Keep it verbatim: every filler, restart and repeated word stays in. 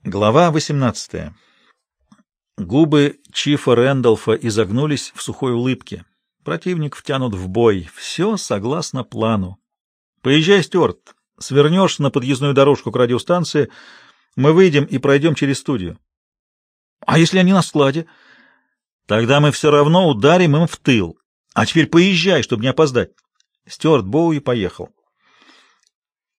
Глава восемнадцатая. Губы Чифа Рэндалфа изогнулись в сухой улыбке. Противник втянут в бой. Все согласно плану. Поезжай, Стюарт. Свернешь на подъездную дорожку к радиостанции. Мы выйдем и пройдем через студию. А если они на складе? Тогда мы все равно ударим им в тыл. А теперь поезжай, чтобы не опоздать. Стюарт Боуи поехал.